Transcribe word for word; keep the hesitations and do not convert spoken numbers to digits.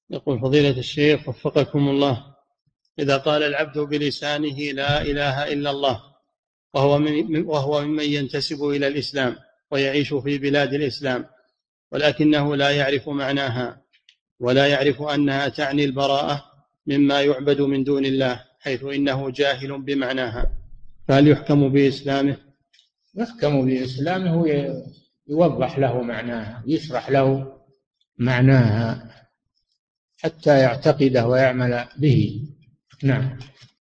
يقول فضيلة الشيخ وفقكم الله: إذا قال العبد بلسانه لا إله إلا الله وهو, من وهو ممن ينتسب إلى الإسلام ويعيش في بلاد الإسلام، ولكنه لا يعرف معناها ولا يعرف أنها تعني البراءة مما يعبد من دون الله، حيث إنه جاهل بمعناها، فهل يحكم بإسلامه؟ يحكم بإسلامه، يوضح له معناها، يشرح له معناها حتى يعتقده ويعمل به. نعم.